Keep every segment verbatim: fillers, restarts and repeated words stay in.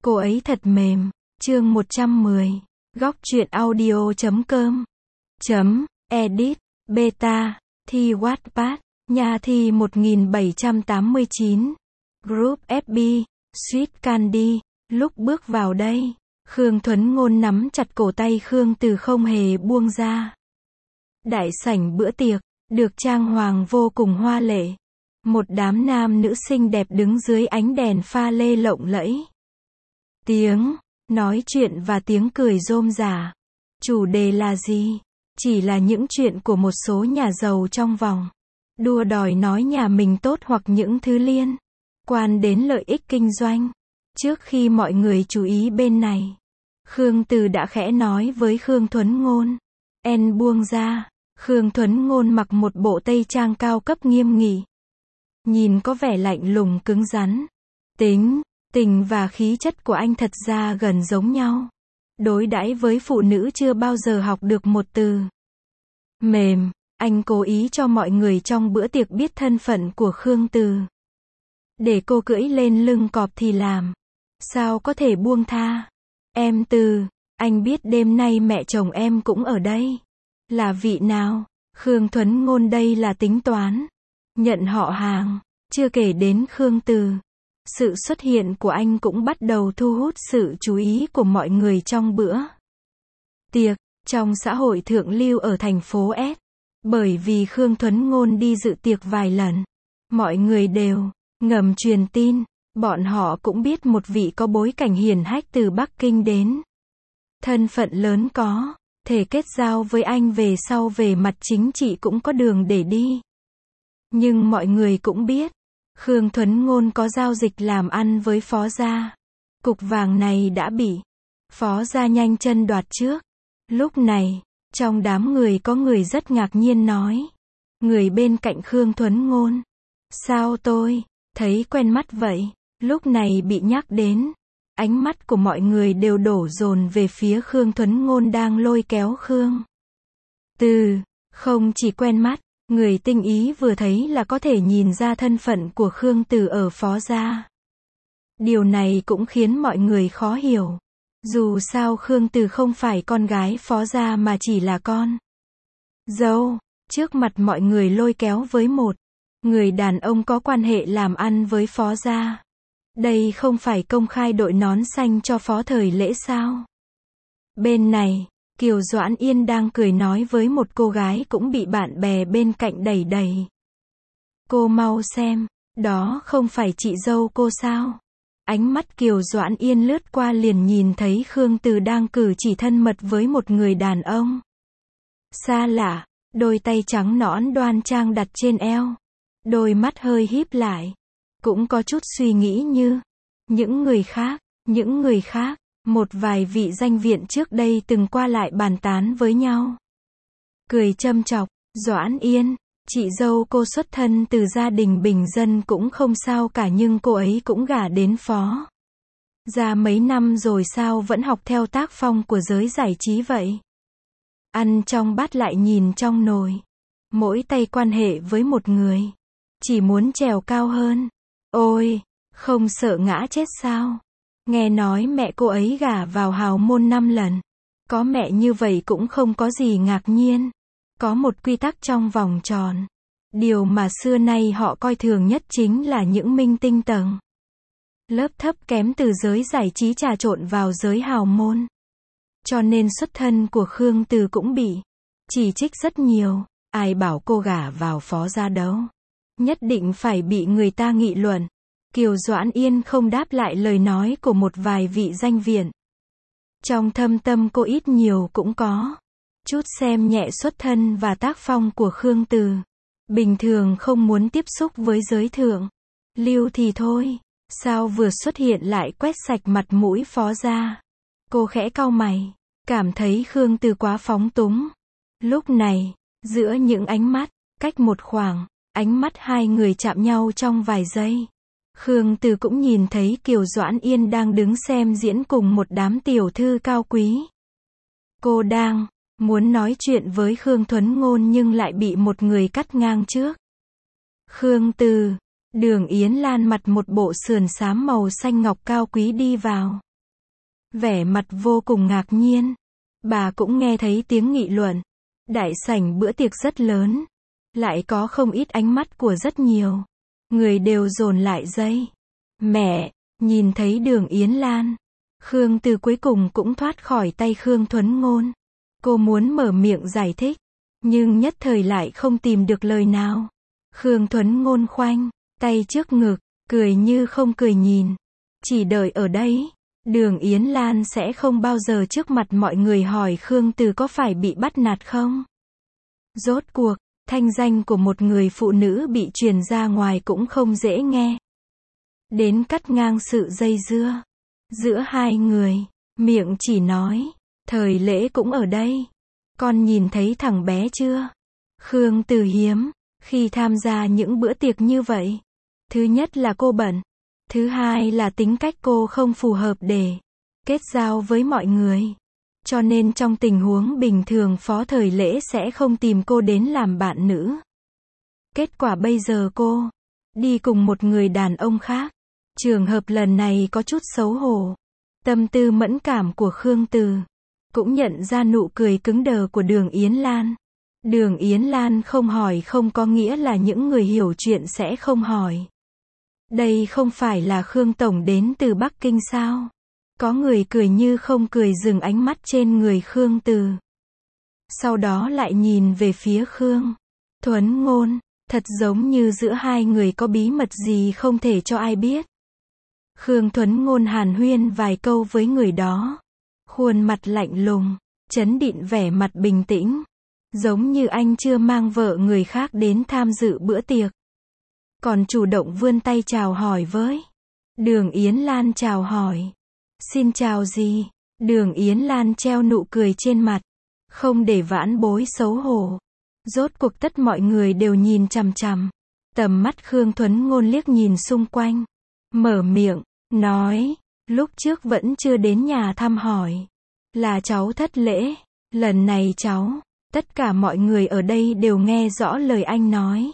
Cô ấy thật mềm. Chương một trăm mười. Góc truyện audio chấm com. Chấm, edit, beta, thi Wattpad, nhà thi một nghìn bảy trăm tám mươi chín. Group ép bê, Sweet Candy. Lúc bước vào đây, Khương Thuấn Ngôn nắm chặt cổ tay Khương Từ không hề buông ra. Đại sảnh bữa tiệc, được trang hoàng vô cùng hoa lệ. Một đám nam nữ xinh đẹp đứng dưới ánh đèn pha lê lộng lẫy. Tiếng nói chuyện và tiếng cười rôm rả. Chủ đề là gì? Chỉ là những chuyện của một số nhà giàu trong vòng. Đua đòi nói nhà mình tốt hoặc những thứ liên quan đến lợi ích kinh doanh. Trước khi mọi người chú ý bên này, Khương Từ đã khẽ nói với Khương Thuấn Ngôn. En buông ra. Khương Thuấn Ngôn mặc một bộ tây trang cao cấp nghiêm nghị. Nhìn có vẻ lạnh lùng cứng rắn. Tính, tình và khí chất của anh thật ra gần giống nhau. Đối đãi với phụ nữ chưa bao giờ học được một từ mềm. Anh cố ý cho mọi người trong bữa tiệc biết thân phận của Khương Từ. Để cô cưỡi lên lưng cọp thì làm sao có thể buông tha. Em Từ, anh biết đêm nay mẹ chồng em cũng ở đây. Là vị nào? Khương Thuấn Ngôn đây là tính toán nhận họ hàng. Chưa kể đến Khương Từ, sự xuất hiện của anh cũng bắt đầu thu hút sự chú ý của mọi người trong bữa tiệc. Trong xã hội thượng lưu ở thành phố S, bởi vì Khương Thuấn Ngôn đi dự tiệc vài lần, mọi người đều ngầm truyền tin. Bọn họ cũng biết một vị có bối cảnh hiển hách từ Bắc Kinh đến. Thân phận lớn có thể kết giao với anh về sau về mặt chính trị cũng có đường để đi. Nhưng mọi người cũng biết, Khương Thuấn Ngôn có giao dịch làm ăn với Phó gia. Cục vàng này đã bị Phó gia nhanh chân đoạt trước. Lúc này, trong đám người có người rất ngạc nhiên nói. Người bên cạnh Khương Thuấn Ngôn. Sao tôi thấy quen mắt vậy? Lúc này bị nhắc đến. Ánh mắt của mọi người đều đổ dồn về phía Khương Thuấn Ngôn đang lôi kéo Khương Từ. Không chỉ quen mắt, người tinh ý vừa thấy là có thể nhìn ra thân phận của Khương Từ ở Phó gia. Điều này cũng khiến mọi người khó hiểu. Dù sao Khương Từ không phải con gái Phó gia mà chỉ là con dâu. Trước mặt mọi người lôi kéo với một người đàn ông có quan hệ làm ăn với Phó gia. Đây không phải công khai đội nón xanh cho Phó Thời Lễ sao? Bên này, Kiều Doãn Yên đang cười nói với một cô gái cũng bị bạn bè bên cạnh đẩy đẩy. Cô mau xem, đó không phải chị dâu cô sao? Ánh mắt Kiều Doãn Yên lướt qua liền nhìn thấy Khương Từ đang cử chỉ thân mật với một người đàn ông xa lạ, đôi tay trắng nõn đoan trang đặt trên eo. Đôi mắt hơi híp lại. Cũng có chút suy nghĩ như những người khác, những người khác, một vài vị danh viện trước đây từng qua lại bàn tán với nhau. Cười châm chọc, Doãn Yên, chị dâu cô xuất thân từ gia đình bình dân cũng không sao cả nhưng cô ấy cũng gả đến Phó gia mấy năm rồi sao vẫn học theo tác phong của giới giải trí vậy? Ăn trong bát lại nhìn trong nồi. Mỗi tay quan hệ với một người. Chỉ muốn trèo cao hơn. Ôi, không sợ ngã chết sao? Nghe nói mẹ cô ấy gả vào hào môn năm lần. Có mẹ như vậy cũng không có gì ngạc nhiên. Có một quy tắc trong vòng tròn. Điều mà xưa nay họ coi thường nhất chính là những minh tinh tầng lớp thấp kém từ giới giải trí trà trộn vào giới hào môn. Cho nên xuất thân của Khương Từ cũng bị chỉ trích rất nhiều. Ai bảo cô gả vào Phó gia đâu? Nhất định phải bị người ta nghị luận. Kiều Doãn Yên không đáp lại lời nói của một vài vị danh viện. Trong thâm tâm cô ít nhiều cũng có chút xem nhẹ xuất thân và tác phong của Khương Từ. Bình thường không muốn tiếp xúc với giới thượng lưu thì thôi. Sao vừa xuất hiện lại quét sạch mặt mũi Phó gia? Cô khẽ cau mày. Cảm thấy Khương Từ quá phóng túng. Lúc này, giữa những ánh mắt, cách một khoảng, ánh mắt hai người chạm nhau trong vài giây. Khương Từ cũng nhìn thấy Kiều Doãn Yên đang đứng xem diễn cùng một đám tiểu thư cao quý. Cô đang muốn nói chuyện với Khương Thuấn Ngôn nhưng lại bị một người cắt ngang trước. Khương Từ, Đường Yến Lan mặt một bộ sườn xám màu xanh ngọc cao quý đi vào. vẻ mặt vô cùng ngạc nhiên. Bà cũng nghe thấy tiếng nghị luận. Đại sảnh bữa tiệc rất lớn. Lại có không ít ánh mắt của rất nhiều người đều dồn lại dây. Mẹ, nhìn thấy Đường Yến Lan. Khương Từ cuối cùng cũng thoát khỏi tay Khương Thuấn Ngôn. Cô muốn mở miệng giải thích, nhưng nhất thời lại không tìm được lời nào. Khương Thuấn Ngôn khoanh tay trước ngực, cười như không cười nhìn. Chỉ đợi ở đây, Đường Yến Lan sẽ không bao giờ trước mặt mọi người hỏi Khương Từ có phải bị bắt nạt không. Rốt cuộc, thanh danh của một người phụ nữ bị truyền ra ngoài cũng không dễ nghe. Đến cắt ngang sự dây dưa giữa hai người, miệng chỉ nói, Thời Lễ cũng ở đây. Con nhìn thấy thằng bé chưa? Khương Từ hiếm khi tham gia những bữa tiệc như vậy. Thứ nhất là cô bận. Thứ hai là tính cách cô không phù hợp để kết giao với mọi người. Cho nên trong tình huống bình thường Phó Thời Lễ sẽ không tìm cô đến làm bạn nữ. Kết quả bây giờ cô đi cùng một người đàn ông khác. Trường hợp lần này có chút xấu hổ. Tâm tư mẫn cảm của Khương Từ cũng nhận ra nụ cười cứng đờ của Đường Yến Lan. Đường Yến Lan không hỏi không có nghĩa là những người hiểu chuyện sẽ không hỏi. Đây không phải là Khương Tổng đến từ Bắc Kinh sao? Có người cười như không cười dừng ánh mắt trên người Khương Từ. Sau đó lại nhìn về phía Khương Thuấn Ngôn, thật giống như giữa hai người có bí mật gì không thể cho ai biết. Khương Thuấn Ngôn hàn huyên vài câu với người đó. Khuôn mặt lạnh lùng, trấn định vẻ mặt bình tĩnh. Giống như anh chưa mang vợ người khác đến tham dự bữa tiệc. Còn chủ động vươn tay chào hỏi với Đường Yến Lan chào hỏi. Xin chào gì? Đường Yến Lan treo nụ cười trên mặt. Không để vãn bối xấu hổ. Rốt cuộc tất mọi người đều nhìn chằm chằm. Tầm mắt Khương Thuấn Ngôn liếc nhìn xung quanh. Mở miệng, nói. Lúc trước vẫn chưa đến nhà thăm hỏi. Là cháu thất lễ. Lần này cháu. Tất cả mọi người ở đây đều nghe rõ lời anh nói.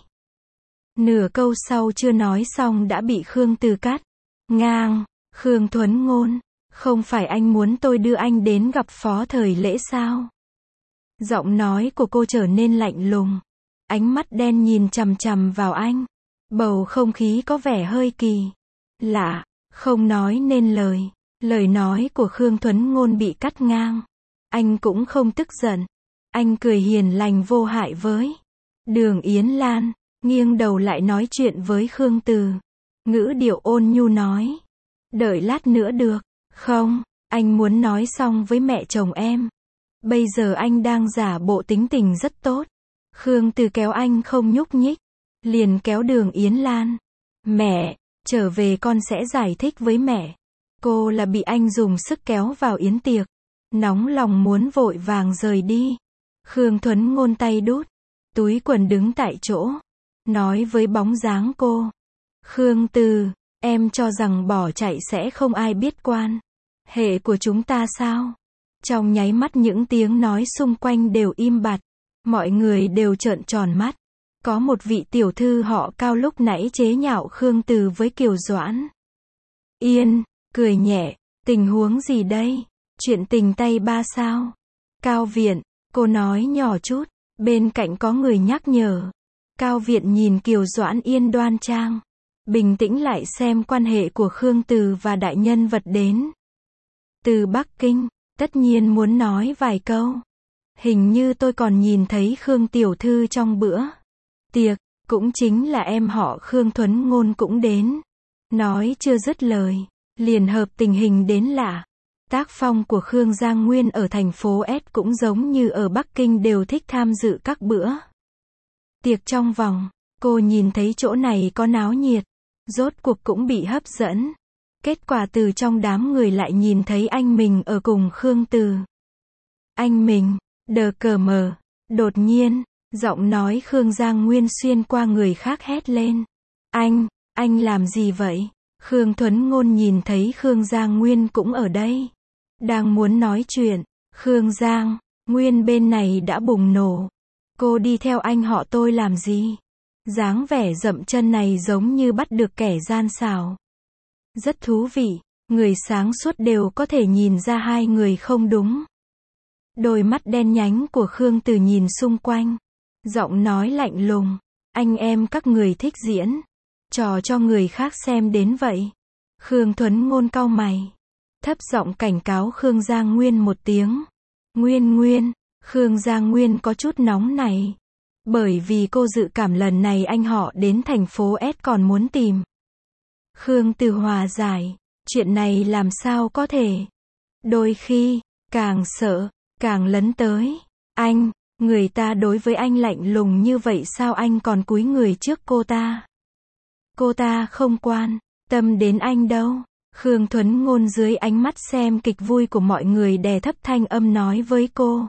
Nửa câu sau chưa nói xong đã bị Khương Từ cắt ngang. Khương Thuấn Ngôn, không phải anh muốn tôi đưa anh đến gặp Phó Thời Lễ sao? Giọng nói của cô trở nên lạnh lùng. Ánh mắt đen nhìn chằm chằm vào anh. Bầu không khí có vẻ hơi kỳ lạ, không nói nên lời. Lời nói của Khương Thuấn Ngôn bị cắt ngang. Anh cũng không tức giận. Anh cười hiền lành vô hại với Đường Yến Lan, nghiêng đầu lại nói chuyện với Khương Từ. Ngữ điệu ôn nhu nói. Đợi lát nữa được, không? Anh muốn nói xong với mẹ chồng em. Bây giờ anh đang giả bộ tính tình rất tốt. Khương Từ kéo anh không nhúc nhích. Liền kéo Đường Yến Lan. Mẹ, trở về con sẽ giải thích với mẹ. Cô là bị anh dùng sức kéo vào yến tiệc. Nóng lòng muốn vội vàng rời đi. Khương Thuấn Ngôn tay đút túi quần đứng tại chỗ. Nói với bóng dáng cô. Khương Từ, em cho rằng bỏ chạy sẽ không ai biết quan hệ của chúng ta sao? Trong nháy mắt những tiếng nói xung quanh đều im bặt. Mọi người đều trợn tròn mắt. Có một vị tiểu thư họ Cao lúc nãy chế nhạo Khương Từ với Kiều Doãn Yên, cười nhẹ. Tình huống gì đây? Chuyện tình tay ba sao? Cao Viện, cô nói nhỏ chút. Bên cạnh có người nhắc nhở. Cao Viện nhìn Kiều Doãn Yên đoan trang. Bình tĩnh lại xem quan hệ của Khương Từ và đại nhân vật đến từ Bắc Kinh. Tất nhiên muốn nói vài câu. Hình như tôi còn nhìn thấy Khương tiểu thư trong bữa tiệc. Cũng chính là em họ Khương Thuấn Ngôn cũng đến. Nói chưa dứt lời. Liền hợp tình hình đến lạ. Tác phong của Khương Giang Nguyên ở thành phố S cũng giống như ở Bắc Kinh đều thích tham dự các bữa tiệc trong vòng. Cô nhìn thấy chỗ này có náo nhiệt. Rốt cuộc cũng bị hấp dẫn. Kết quả từ trong đám người lại nhìn thấy anh mình ở cùng Khương Từ. Anh mình, đờ cờ mờ. Đột nhiên, giọng nói Khương Giang Nguyên xuyên qua người khác hét lên. Anh, anh làm gì vậy? Khương Thuấn Ngôn nhìn thấy Khương Giang Nguyên cũng ở đây. Đang muốn nói chuyện. Khương Giang Nguyên bên này đã bùng nổ. Cô đi theo anh họ tôi làm gì? Dáng vẻ dậm chân này giống như bắt được kẻ gian xảo. Rất thú vị. Người sáng suốt đều có thể nhìn ra hai người không đúng. Đôi mắt đen nhánh của Khương Từ nhìn xung quanh. Giọng nói lạnh lùng. Anh em các người thích diễn trò cho người khác xem đến vậy. Khương Thuấn Ngôn cau mày. Thấp giọng cảnh cáo Khương Giang Nguyên một tiếng. Nguyên Nguyên, Khương Giang Nguyên có chút nóng này. Bởi vì cô dự cảm lần này anh họ đến thành phố S còn muốn tìm. Khương Từ hòa giải. Chuyện này làm sao có thể. Đôi khi, càng sợ, càng lấn tới. Anh, người ta đối với anh lạnh lùng như vậy sao anh còn cúi người trước cô ta. Cô ta không quan tâm đến anh đâu. Khương Thuấn Ngôn dưới ánh mắt xem kịch vui của mọi người đè thấp thanh âm nói với cô.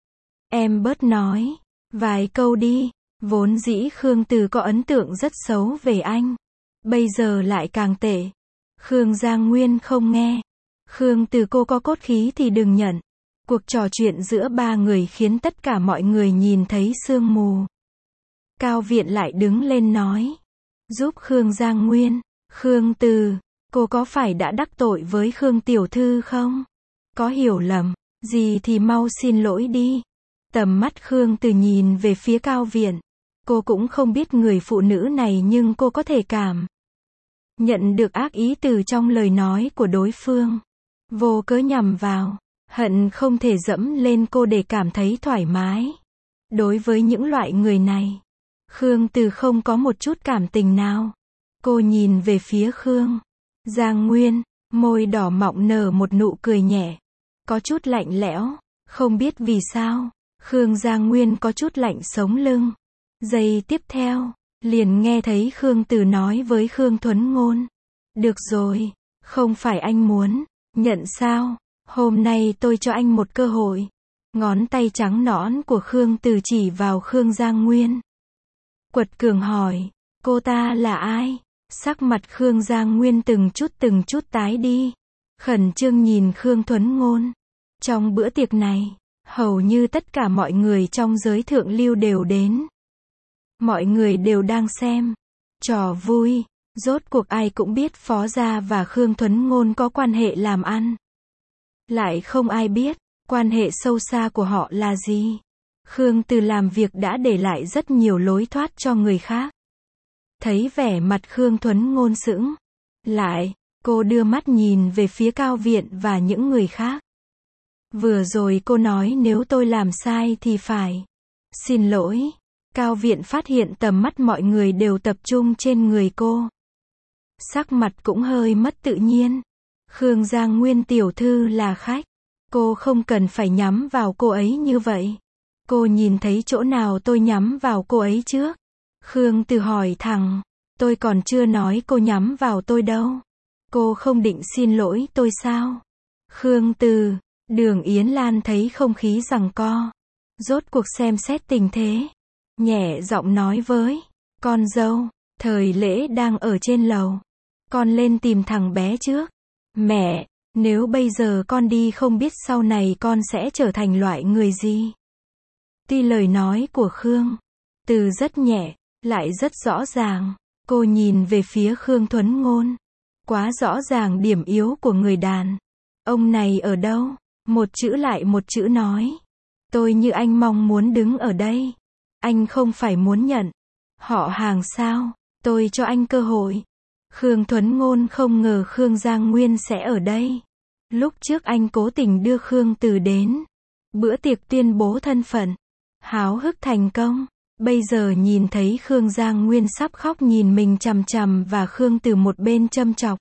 Em bớt nói vài câu đi. Vốn dĩ Khương Từ có ấn tượng rất xấu về anh. Bây giờ lại càng tệ. Khương Giang Nguyên không nghe. Khương Từ cô có cốt khí thì đừng nhận. Cuộc trò chuyện giữa ba người khiến tất cả mọi người nhìn thấy sương mù. Cao Viện lại đứng lên nói. Giúp Khương Giang Nguyên. Khương Từ, cô có phải đã đắc tội với Khương Tiểu Thư không? Có hiểu lầm gì thì mau xin lỗi đi. Tầm mắt Khương Từ nhìn về phía Cao Viện. Cô cũng không biết người phụ nữ này nhưng cô có thể cảm nhận được ác ý từ trong lời nói của đối phương. Vô cớ nhằm vào. Hận không thể dẫm lên cô để cảm thấy thoải mái. Đối với những loại người này, Khương Từ không có một chút cảm tình nào. Cô nhìn về phía Khương Giang Nguyên, môi đỏ mọng nở một nụ cười nhẹ. Có chút lạnh lẽo, không biết vì sao. Khương Giang Nguyên có chút lạnh sống lưng. Giây tiếp theo, liền nghe thấy Khương Từ nói với Khương Thuấn Ngôn. Được rồi, không phải anh muốn nhận sao? Hôm nay tôi cho anh một cơ hội. Ngón tay trắng nõn của Khương Từ chỉ vào Khương Giang Nguyên. Quật cường hỏi, cô ta là ai? Sắc mặt Khương Giang Nguyên từng chút từng chút tái đi. Khẩn trương nhìn Khương Thuấn Ngôn. Trong bữa tiệc này, hầu như tất cả mọi người trong giới thượng lưu đều đến. Mọi người đều đang xem trò vui. Rốt cuộc ai cũng biết Phó Gia và Khương Thuấn Ngôn có quan hệ làm ăn. Lại không ai biết quan hệ sâu xa của họ là gì. Khương Từ làm việc đã để lại rất nhiều lối thoát cho người khác. Thấy vẻ mặt Khương Thuấn Ngôn sững lại, cô đưa mắt nhìn về phía Cao Viện và những người khác. Vừa rồi cô nói nếu tôi làm sai thì phải xin lỗi. Cao Viện phát hiện tầm mắt mọi người đều tập trung trên người cô. Sắc mặt cũng hơi mất tự nhiên. Khương Giang Nguyên tiểu thư là khách. Cô không cần phải nhắm vào cô ấy như vậy. Cô nhìn thấy chỗ nào tôi nhắm vào cô ấy trước? Khương Từ hỏi thẳng. Tôi còn chưa nói cô nhắm vào tôi đâu. Cô không định xin lỗi tôi sao? Khương Từ, Đường Yến Lan thấy không khí giằng co. Rốt cuộc xem xét tình thế. Nhẹ giọng nói với con dâu, Thời Lễ đang ở trên lầu. Con lên tìm thằng bé trước. Mẹ, nếu bây giờ con đi không biết sau này con sẽ trở thành loại người gì. Tuy lời nói của Khương Từ rất nhẹ, lại rất rõ ràng. Cô nhìn về phía Khương Thuấn Ngôn. Quá rõ ràng điểm yếu của người đàn ông này ở đâu. Một chữ lại một chữ nói. Tôi như anh mong muốn đứng ở đây. Anh không phải muốn nhận họ hàng sao? Tôi cho anh cơ hội. Khương Thuấn Ngôn không ngờ Khương Giang Nguyên sẽ ở đây. Lúc trước anh cố tình đưa Khương Từ đến bữa tiệc tuyên bố thân phận, háo hức thành công. Bây giờ nhìn thấy Khương Giang Nguyên sắp khóc nhìn mình chằm chằm và Khương Từ một bên châm chọc.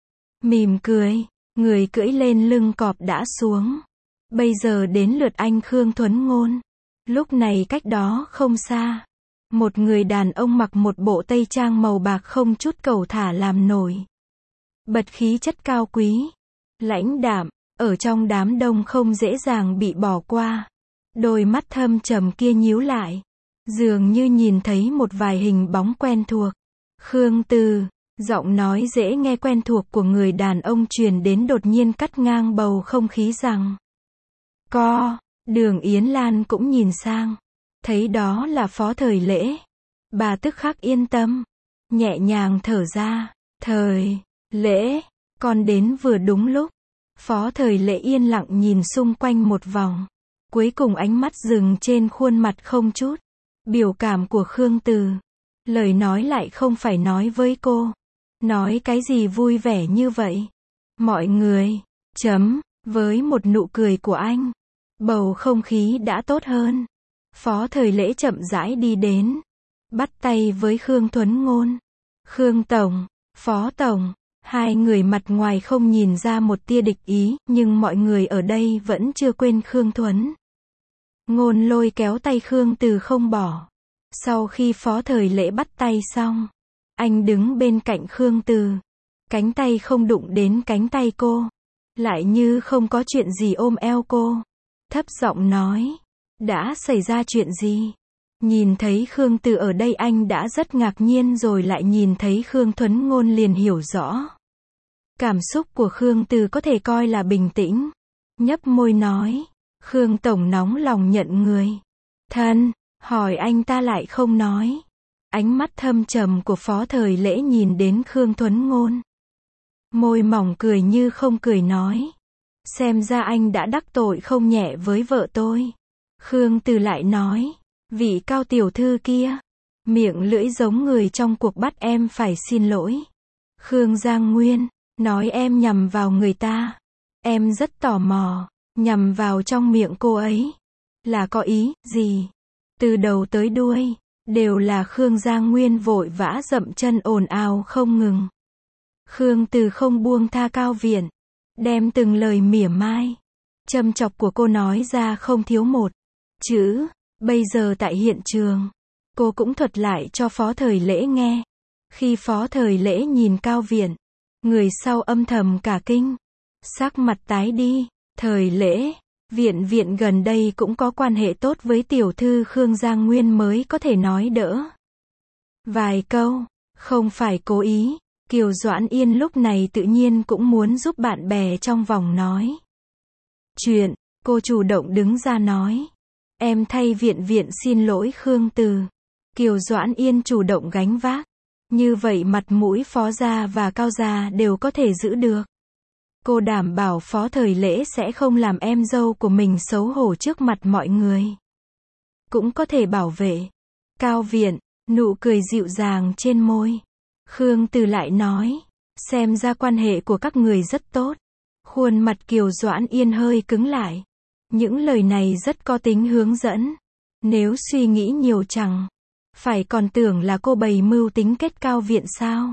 Mỉm cười, người cưỡi lên lưng cọp đã xuống. Bây giờ đến lượt anh Khương Thuấn Ngôn. Lúc này cách đó không xa, một người đàn ông mặc một bộ tây trang màu bạc không chút cầu thả làm nổi bật khí chất cao quý, lãnh đạm, ở trong đám đông không dễ dàng bị bỏ qua. Đôi mắt thâm trầm kia nhíu lại, dường như nhìn thấy một vài hình bóng quen thuộc. Khương Từ, giọng nói dễ nghe quen thuộc của người đàn ông truyền đến đột nhiên cắt ngang bầu không khí rằng co. Đường Yến Lan cũng nhìn sang, thấy đó là Phó Thời Lễ. Bà tức khắc yên tâm, nhẹ nhàng thở ra. Thời Lễ, Con đến vừa đúng lúc. Phó Thời Lễ yên lặng nhìn xung quanh một vòng. Cuối cùng ánh mắt dừng trên khuôn mặt không chút biểu cảm của Khương Từ. Lời nói lại không phải nói với cô. Nói cái gì vui vẻ như vậy? Mọi người, chấm, với một nụ cười của anh. Bầu không khí đã tốt hơn. Phó Thời Lễ chậm rãi đi đến. Bắt tay với Khương Thuấn Ngôn. Khương Tổng, Phó Tổng. Hai người mặt ngoài không nhìn ra một tia địch ý, nhưng mọi người ở đây vẫn chưa quên Khương Thuấn Ngôn lôi kéo tay Khương Từ không bỏ. Sau khi Phó Thời Lễ bắt tay xong, anh đứng bên cạnh Khương Từ. Cánh tay không đụng đến cánh tay cô. Lại như không có chuyện gì ôm eo cô. Thấp giọng nói. Đã xảy ra chuyện gì? Nhìn thấy Khương Từ ở đây anh đã rất ngạc nhiên, rồi lại nhìn thấy Khương Thuấn Ngôn liền hiểu rõ. Cảm xúc của Khương Từ có thể coi là bình tĩnh. Nhấp môi nói. Khương Tổng nóng lòng nhận người. Thân, hỏi anh ta lại không nói. Ánh mắt thâm trầm của Phó Thời Lễ nhìn đến Khương Thuấn Ngôn. Môi mỏng cười như không cười nói. Xem ra anh đã đắc tội không nhẹ với vợ tôi. Khương Từ lại nói. Vị Cao tiểu thư kia. Miệng lưỡi giống người trong cuộc bắt em phải xin lỗi. Khương Giang Nguyên. Nói em nhằm vào người ta. Em rất tò mò. Nhằm vào trong miệng cô ấy. Là có ý gì? Từ đầu tới đuôi. Đều là Khương Giang Nguyên vội vã dậm chân ồn ào không ngừng. Khương Từ không buông tha Cao Viện. Đem từng lời mỉa mai. Châm chọc của cô nói ra không thiếu một chữ. Bây giờ tại hiện trường. Cô cũng thuật lại cho Phó Thời Lễ nghe. Khi Phó Thời Lễ nhìn Cao Viện. Người sau âm thầm cả kinh. Sắc mặt tái đi. Thời Lễ. Viện viện gần đây cũng có quan hệ tốt với tiểu thư Khương Giang Nguyên mới có thể nói đỡ. Vài câu. Không phải cố ý. Kiều Doãn Yên lúc này tự nhiên cũng muốn giúp bạn bè trong vòng nói chuyện. Cô chủ động đứng ra nói. Em thay viện viện xin lỗi Khương Từ. Kiều Doãn Yên chủ động gánh vác. Như vậy mặt mũi Phó gia và Cao gia đều có thể giữ được. Cô đảm bảo Phó Thời Lễ sẽ không làm em dâu của mình xấu hổ trước mặt mọi người. Cũng có thể bảo vệ. Cao Viện, nụ cười dịu dàng trên môi. Khương Từ lại nói. Xem ra quan hệ của các người rất tốt. Khuôn mặt Kiều Doãn Yên hơi cứng lại. Những lời này rất có tính hướng dẫn. Nếu suy nghĩ nhiều chẳng phải còn tưởng là cô bày mưu tính kết Cao Viện sao?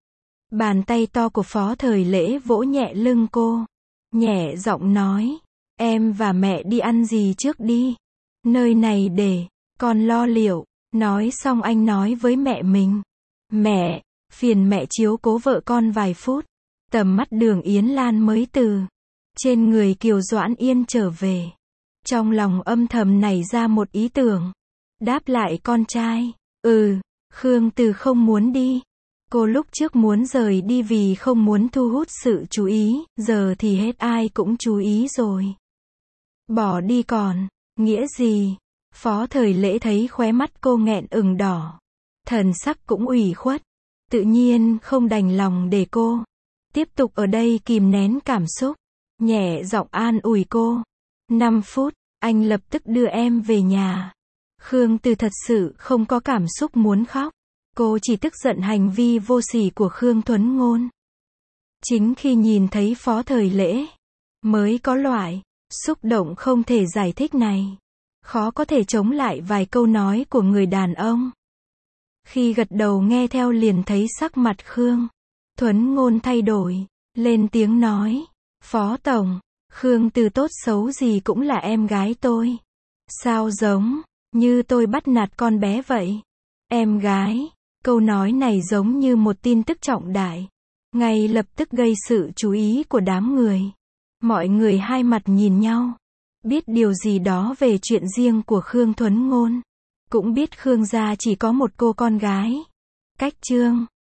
Bàn tay to của Phó Thời Lễ vỗ nhẹ lưng cô. Nhẹ giọng nói. Em và mẹ đi ăn gì trước đi. Nơi này để con lo liệu. Nói xong anh nói với mẹ mình. Mẹ, phiền mẹ chiếu cố vợ con vài phút. Tầm mắt Đường Yến Lan mới từ trên người Kiều Doãn Yên trở về. Trong lòng âm thầm nảy ra một ý tưởng. Đáp lại con trai. Ừ, Khương Từ không muốn đi. Cô lúc trước muốn rời đi vì không muốn thu hút sự chú ý, giờ thì hết ai cũng chú ý rồi. Bỏ đi còn nghĩa gì? Phó Thời Lễ thấy khóe mắt cô nghẹn ửng đỏ. Thần sắc cũng ủy khuất. Tự nhiên không đành lòng để cô tiếp tục ở đây kìm nén cảm xúc. Nhẹ giọng an ủi cô. năm phút, anh lập tức đưa em về nhà. Khương Từ thật sự không có cảm xúc muốn khóc. Cô chỉ tức giận hành vi vô sỉ của Khương Thuấn Ngôn. Chính khi nhìn thấy Phó Thời Lễ, mới có loại xúc động không thể giải thích này. Khó có thể chống lại vài câu nói của người đàn ông. Khi gật đầu nghe theo liền thấy sắc mặt Khương Thuấn Ngôn thay đổi, lên tiếng nói. Phó Tổng, Khương Từ tốt xấu gì cũng là em gái tôi. Sao giống như tôi bắt nạt con bé vậy? Em gái. Câu nói này giống như một tin tức trọng đại. Ngay lập tức gây sự chú ý của đám người. Mọi người hai mặt nhìn nhau. Biết điều gì đó về chuyện riêng của Khương Thuấn Ngôn. Cũng biết Khương gia chỉ có một cô con gái. Cách chương